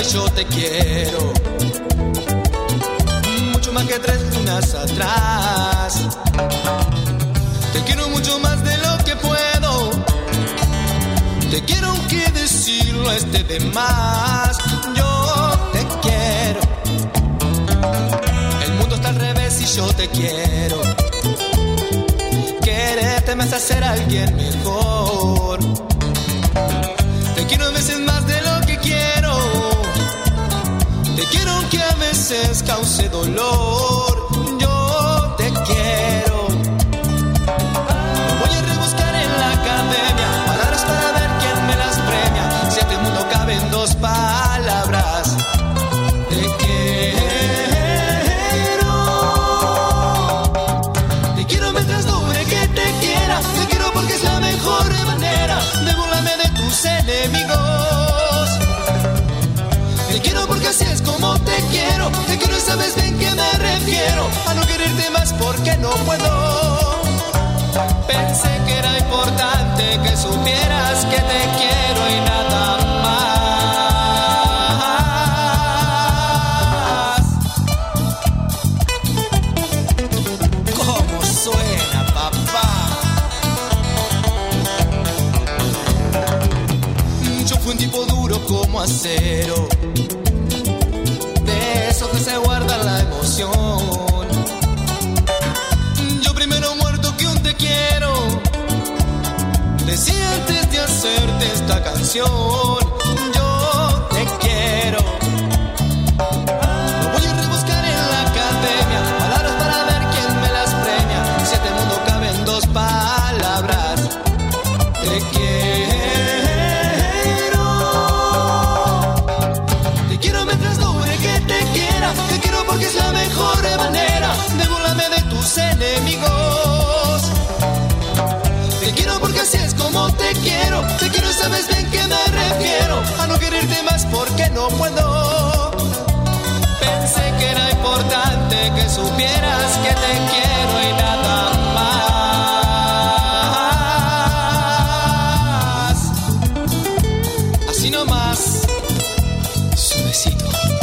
yo te quiero, mucho más que 3 lunas atrás. Te quiero mucho más de lo que puedo. Te quiero aunque decirlo esté de más. Yo te quiero. El mundo está al revés y yo te quiero. Quererte me hace ser alguien mejor. Te quiero a veces más de lo que quiero. Te quiero aunque a veces cause dolor. Yo te quiero. Voy a rebuscar en la academia palabras para ver quién me las premia. Si este mundo cabe en 2 palabras. Te quiero. Te quiero mientras dure que te quiera. Te quiero porque es la mejor manera de burlarme de tus enemigos. Te quiero porque así es como te quiero. Te quiero y sabes bien que me refiero a no quererte más porque no puedo. Pensé que era importante que supieras que te quiero y nada más. ¿Cómo suena, papá? Yo fui un tipo duro como acero, de esos que se guardan la emoción. Yo primero muerto que un te quiero, decía antes de hacerte esta canción. Yo te quiero. No voy a rebuscar en la academia palabras para ver quién me las premia. Si este mundo cabe en 2 palabras. Te quiero. Te quiero mientras dure que te quiera. Te quiero porque es la mejor manera de burlarme de tus enemigos. Te quiero porque así es como te quiero. Te quiero y sabes bien que me refiero a no quererte más porque no puedo. Pensé que era importante que supieras que te quiero y nada más. Así nomás, suavecito.